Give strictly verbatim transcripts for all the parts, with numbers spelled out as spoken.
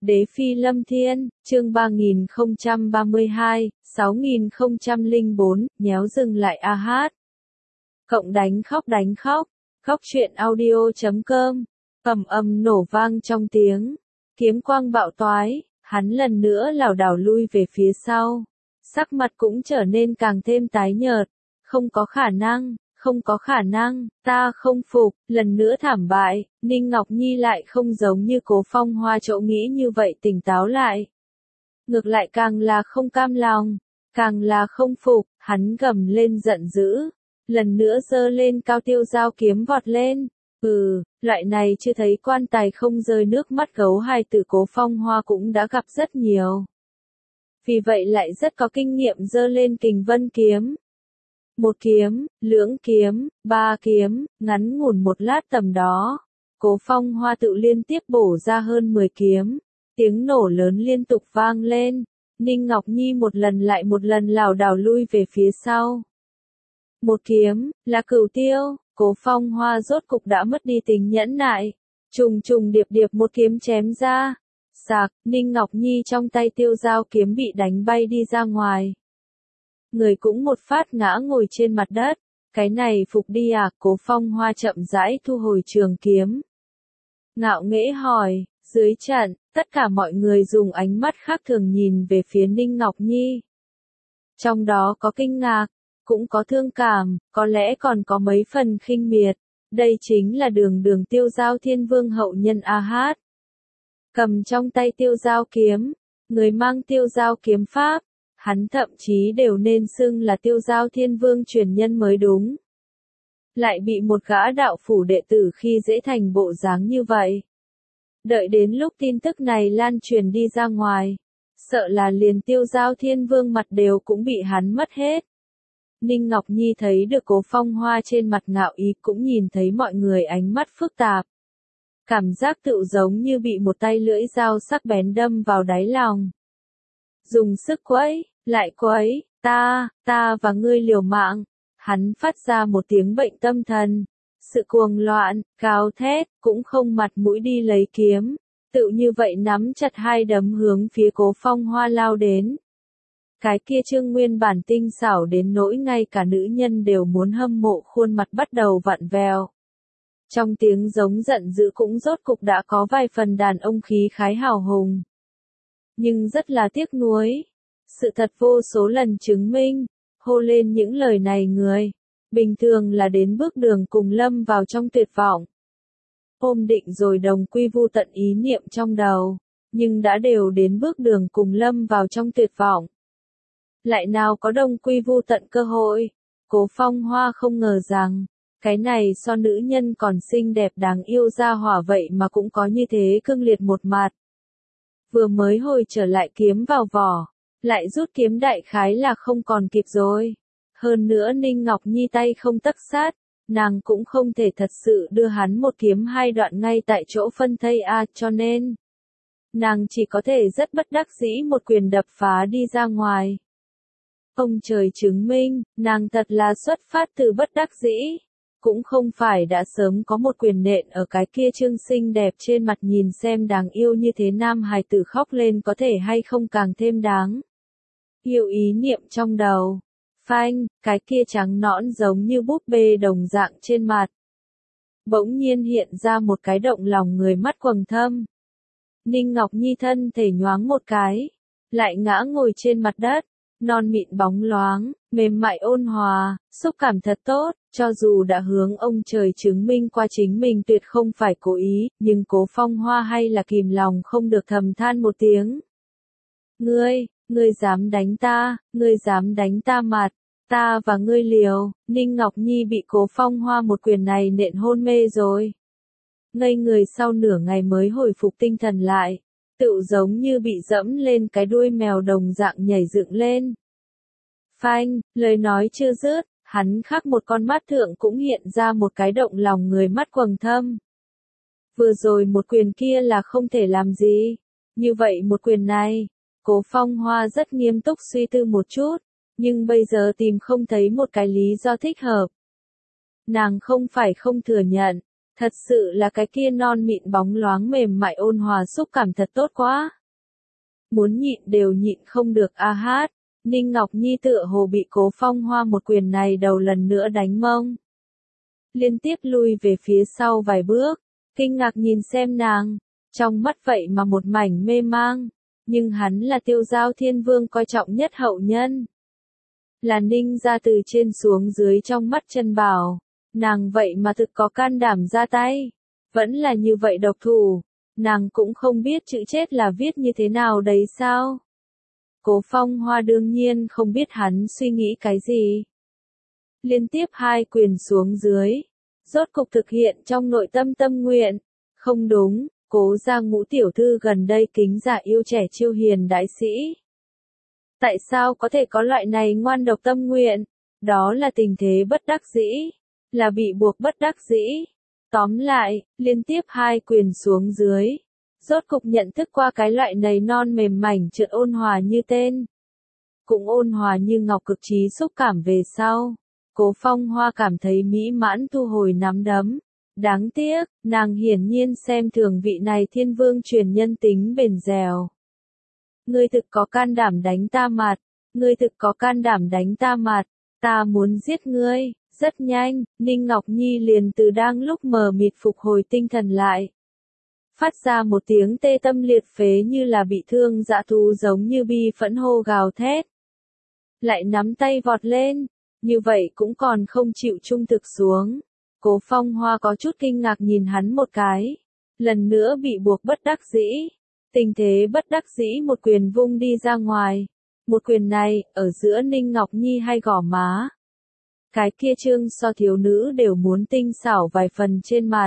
Đế phi lâm thiên, chương ba nghìn không trăm ba mươi hai, sáu nghìn không trăm lẻ bốn, nhéo dừng lại a hát. Cộng đánh khóc đánh khóc, khóc chuyện audio chấm com, ầm ầm nổ vang trong tiếng, kiếm quang bạo toái, hắn lần nữa lảo đảo lui về phía sau, sắc mặt cũng trở nên càng thêm tái nhợt, không có khả năng. Không có khả năng, ta không phục, lần nữa thảm bại, Ninh Ngọc Nhi lại không giống như Cố Phong Hoa chỗ nghĩ như vậy tỉnh táo lại. Ngược lại càng là không cam lòng, càng là không phục, hắn gầm lên giận dữ, lần nữa giơ lên cao tiêu dao kiếm vọt lên. Ừ, loại này chưa thấy quan tài không rơi nước mắt gấu hài từ Cố Phong Hoa cũng đã gặp rất nhiều. Vì vậy lại rất có kinh nghiệm giơ lên kình vân kiếm. Một kiếm, lưỡng kiếm, ba kiếm, ngắn ngủn một lát tầm đó. Cố Phong Hoa tự liên tiếp bổ ra hơn mười kiếm. Tiếng nổ lớn liên tục vang lên. Ninh Ngọc Nhi một lần lại một lần lảo đảo lui về phía sau. Một kiếm, là Cửu Tiêu. Cố Phong Hoa rốt cục đã mất đi tính nhẫn nại. Trùng trùng điệp điệp một kiếm chém ra. Sạc, Ninh Ngọc Nhi trong tay tiêu dao kiếm bị đánh bay đi ra ngoài. Người cũng một phát ngã ngồi trên mặt đất, cái này phục đi à? Cố Phong Hoa chậm rãi thu hồi trường kiếm. Ngạo nghễ hỏi, dưới trận, tất cả mọi người dùng ánh mắt khác thường nhìn về phía Ninh Ngọc Nhi. Trong đó có kinh ngạc, cũng có thương cảm, có lẽ còn có mấy phần khinh miệt, đây chính là đường đường tiêu giao thiên vương hậu nhân a hát. Cầm trong tay tiêu giao kiếm, người mang tiêu giao kiếm pháp. Hắn thậm chí đều nên xưng là tiêu giao thiên vương truyền nhân mới đúng. Lại bị một gã đạo phủ đệ tử khi dễ thành bộ dáng như vậy. Đợi đến lúc tin tức này lan truyền đi ra ngoài, sợ là liền tiêu giao thiên vương mặt đều cũng bị hắn mất hết. Ninh Ngọc Nhi thấy được Cố Phong Hoa trên mặt ngạo ý, cũng nhìn thấy mọi người ánh mắt phức tạp. Cảm giác tự giống như bị một tay lưỡi dao sắc bén đâm vào đáy lòng. Dùng sức quẫy, lại quẫy, ta, ta và ngươi liều mạng. Hắn phát ra một tiếng bệnh tâm thần. Sự cuồng loạn, gào thét, cũng không mặt mũi đi lấy kiếm. Tự như vậy nắm chặt hai đấm hướng phía Cố Phong Hoa lao đến. Cái kia trương nguyên bản tinh xảo đến nỗi ngay cả nữ nhân đều muốn hâm mộ, khuôn mặt bắt đầu vặn vẹo. Trong tiếng giống giận dữ cũng rốt cục đã có vài phần đàn ông khí khái hào hùng. Nhưng rất là tiếc nuối. Sự thật vô số lần chứng minh, hô lên những lời này người, bình thường là đến bước đường cùng lâm vào trong tuyệt vọng. Ôm định rồi đồng quy vu tận ý niệm trong đầu, nhưng đã đều đến bước đường cùng lâm vào trong tuyệt vọng. Lại nào có đồng quy vu tận cơ hội, Cố Phong Hoa không ngờ rằng, cái này so nữ nhân còn xinh đẹp đáng yêu ra hỏa vậy mà cũng có như thế cương liệt một mặt. Vừa mới hồi trở lại kiếm vào vỏ, lại rút kiếm đại khái là không còn kịp rồi. Hơn nữa Ninh Ngọc Nhi tay không tấc sát, nàng cũng không thể thật sự đưa hắn một kiếm hai đoạn ngay tại chỗ phân thây a, cho nên nàng chỉ có thể rất bất đắc dĩ một quyền đập phá đi ra ngoài. Ông trời chứng minh, nàng thật là xuất phát từ bất đắc dĩ. Cũng không phải đã sớm có một quyền nện ở cái kia trương xinh đẹp trên mặt nhìn xem đáng yêu như thế nam hài tử khóc lên có thể hay không càng thêm đáng yêu ý niệm trong đầu. Phanh, cái kia trắng nõn giống như búp bê đồng dạng trên mặt. Bỗng nhiên hiện ra một cái động lòng người mắt quầng thâm. Ninh Ngọc Nhi thân thể nhoáng một cái, lại ngã ngồi trên mặt đất. Non mịn bóng loáng, mềm mại ôn hòa, xúc cảm thật tốt, cho dù đã hướng ông trời chứng minh qua chính mình tuyệt không phải cố ý, nhưng Cố Phong Hoa hay là kìm lòng không được thầm than một tiếng. Ngươi, ngươi dám đánh ta, ngươi dám đánh ta mặt, ta và ngươi liều. Ninh Ngọc Nhi bị Cố Phong Hoa một quyền này nện hôn mê rồi. Ngây người sau nửa ngày mới hồi phục tinh thần lại. Tự giống như bị dẫm lên cái đuôi mèo đồng dạng nhảy dựng lên. Phanh, lời nói chưa dứt, hắn khắc một con mắt thượng cũng hiện ra một cái động lòng người mắt quầng thâm. Vừa rồi một quyền kia là không thể làm gì. Như vậy một quyền này, Cố Phong Hoa rất nghiêm túc suy tư một chút, nhưng bây giờ tìm không thấy một cái lý do thích hợp. Nàng không phải không thừa nhận, Thật sự là cái kia non mịn bóng loáng mềm mại ôn hòa xúc cảm thật tốt quá. Muốn nhịn đều nhịn không được a hát. Ninh Ngọc Nhi tựa hồ bị Cố Phong Hoa một quyền này đầu lần nữa đánh mông. Liên tiếp lui về phía sau vài bước, kinh ngạc nhìn xem nàng, trong mắt vậy mà một mảnh mê mang, nhưng hắn là Tiêu Giao Thiên Vương coi trọng nhất hậu nhân. Là Ninh ra từ trên xuống dưới trong mắt chân bảo, nàng vậy mà thực có can đảm ra tay, vẫn là như vậy độc thủ, nàng cũng không biết chữ chết là viết như thế nào đấy sao. Cố Phong Hoa đương nhiên không biết hắn suy nghĩ cái gì. Liên tiếp hai quyền xuống dưới, rốt cục thực hiện trong nội tâm tâm nguyện. Không đúng, Cố gia Ngũ tiểu thư gần đây kính dạ yêu trẻ chiêu hiền đại sĩ. Tại sao có thể có loại này ngoan độc tâm nguyện? Đó là tình thế bất đắc dĩ, là bị buộc bất đắc dĩ. Tóm lại, liên tiếp hai quyền xuống dưới, rốt cục nhận thức qua cái loại nầy non mềm mảnh trượt ôn hòa như tên. Cũng ôn hòa như ngọc cực trí xúc cảm về sau. Cố Phong Hoa cảm thấy mỹ mãn thu hồi nắm đấm. Đáng tiếc, nàng hiển nhiên xem thường vị này thiên vương truyền nhân tính bền dẻo. Ngươi thực có can đảm đánh ta mặt, ngươi thực có can đảm đánh ta mặt, ta muốn giết ngươi. Rất nhanh, Ninh Ngọc Nhi liền từ đang lúc mờ mịt phục hồi tinh thần lại. Phát ra một tiếng tê tâm liệt phế như là bị thương dã thú giống như bi phẫn hô gào thét. Lại nắm tay vọt lên, như vậy cũng còn không chịu trung thực xuống. Cố Phong Hoa có chút kinh ngạc nhìn hắn một cái. Lần nữa bị buộc bất đắc dĩ. Tình thế bất đắc dĩ một quyền vung đi ra ngoài. Một quyền này, ở giữa Ninh Ngọc Nhi hay gò má. Cái kia trương so thiếu nữ đều muốn tinh xảo vài phần trên mặt.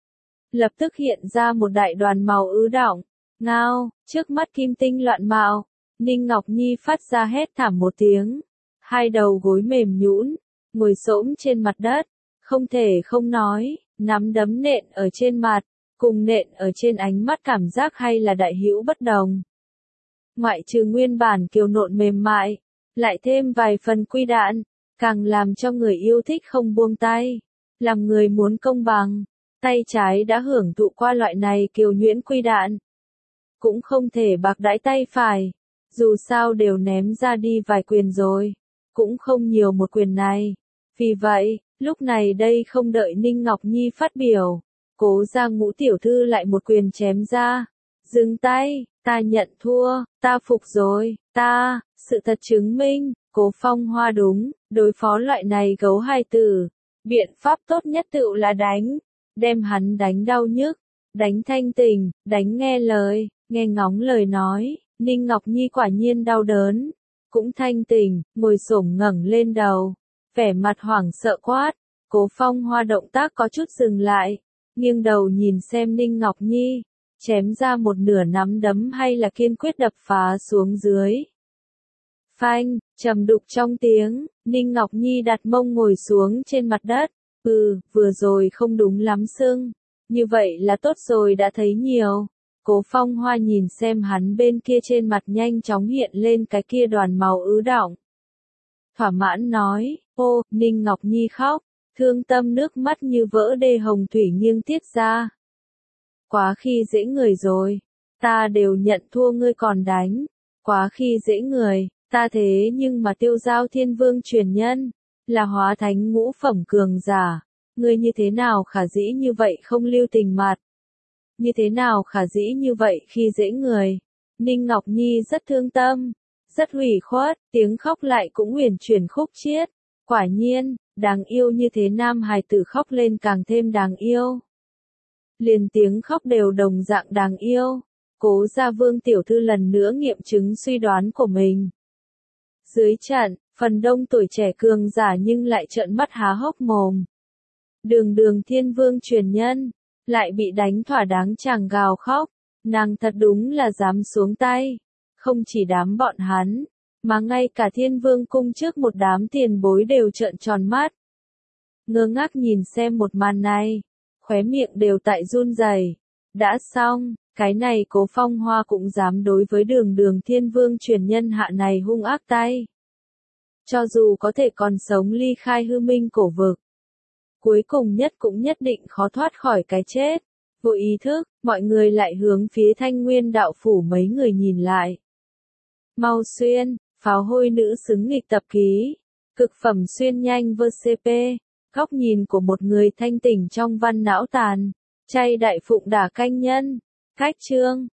Lập tức hiện ra một đại đoàn màu ứ đọng. Ngao, trước mắt kim tinh loạn mạo. Ninh Ngọc Nhi phát ra hét thảm một tiếng. Hai đầu gối mềm nhũn, ngồi xổm trên mặt đất. Không thể không nói, nắm đấm nện ở trên mặt, cùng nện ở trên ánh mắt cảm giác hay là đại hữu bất đồng. Ngoại trừ nguyên bản kiều nộn mềm mại, lại thêm vài phần quy đạn, càng làm cho người yêu thích không buông tay, làm người muốn công bằng, tay trái đã hưởng thụ qua loại này kiều nhuyễn quy đạn. Cũng không thể bạc đãi tay phải, dù sao đều ném ra đi vài quyền rồi, cũng không nhiều một quyền này. Vì vậy, lúc này đây không đợi Ninh Ngọc Nhi phát biểu, Cố gia Ngũ tiểu thư lại một quyền chém ra. Dừng tay, ta nhận thua, ta phục rồi, ta, sự thật chứng minh, Cố Phong Hoa đúng, đối phó loại này gấu hài tử. Biện pháp tốt nhất tựu là đánh, đem hắn đánh đau nhức, đánh thanh tình, đánh nghe lời, nghe ngóng lời nói. Ninh Ngọc Nhi quả nhiên đau đớn, cũng thanh tình, ngồi xổm ngẩng lên đầu. Vẻ mặt hoảng sợ quát, Cố Phong Hoa động tác có chút dừng lại, nghiêng đầu nhìn xem Ninh Ngọc Nhi, chém ra một nửa nắm đấm hay là kiên quyết đập phá xuống dưới. Phanh, trầm đục trong tiếng, Ninh Ngọc Nhi đặt mông ngồi xuống trên mặt đất, ừ, vừa rồi không đúng lắm sưng, như vậy là tốt rồi đã thấy nhiều. Cố Phong Hoa nhìn xem hắn bên kia trên mặt nhanh chóng hiện lên cái kia đoàn màu ứ đọng. Thỏa mãn nói, ô, Ninh Ngọc Nhi khóc, thương tâm nước mắt như vỡ đê hồng thủy nghiêng tiết ra. Quá khi dễ người rồi, ta đều nhận thua ngươi còn đánh, quá khi dễ người, ta thế nhưng mà Tiêu Giao Thiên Vương truyền nhân, là hóa thánh ngũ phẩm cường giả, ngươi như thế nào khả dĩ như vậy không lưu tình mặt, như thế nào khả dĩ như vậy khi dễ người. Ninh Ngọc Nhi rất thương tâm, rất ủy khuất, tiếng khóc lại cũng uyển chuyển khúc chiết. Quả nhiên, đáng yêu như thế nam hài tử khóc lên càng thêm đáng yêu. Liền tiếng khóc đều đồng dạng đáng yêu. Cố gia Vương tiểu thư lần nữa nghiệm chứng suy đoán của mình. Dưới trận, phần đông tuổi trẻ cường giả nhưng lại trợn mắt há hốc mồm. Đường Đường Thiên Vương truyền nhân, lại bị đánh thỏa đáng chàng gào khóc, nàng thật đúng là dám xuống tay. Không chỉ đám bọn hắn, mà ngay cả Thiên Vương cung trước một đám tiền bối đều trợn tròn mắt. Ngơ ngác nhìn xem một màn này, khóe miệng đều tại run rẩy. Đã xong, cái này Cố Phong Hoa cũng dám đối với Đường Đường Thiên Vương truyền nhân hạ này hung ác tay. Cho dù có thể còn sống ly khai hư minh cổ vực, cuối cùng nhất cũng nhất định khó thoát khỏi cái chết. Vô ý thức, mọi người lại hướng phía Thanh Nguyên đạo phủ mấy người nhìn lại. Mau xuyên, pháo hôi nữ xứng nghịch tập ký. Cực phẩm xuyên nhanh vê xê pê. Góc nhìn của một người thanh tỉnh trong văn não tàn. Chay đại phụng đả canh nhân. Cách chương.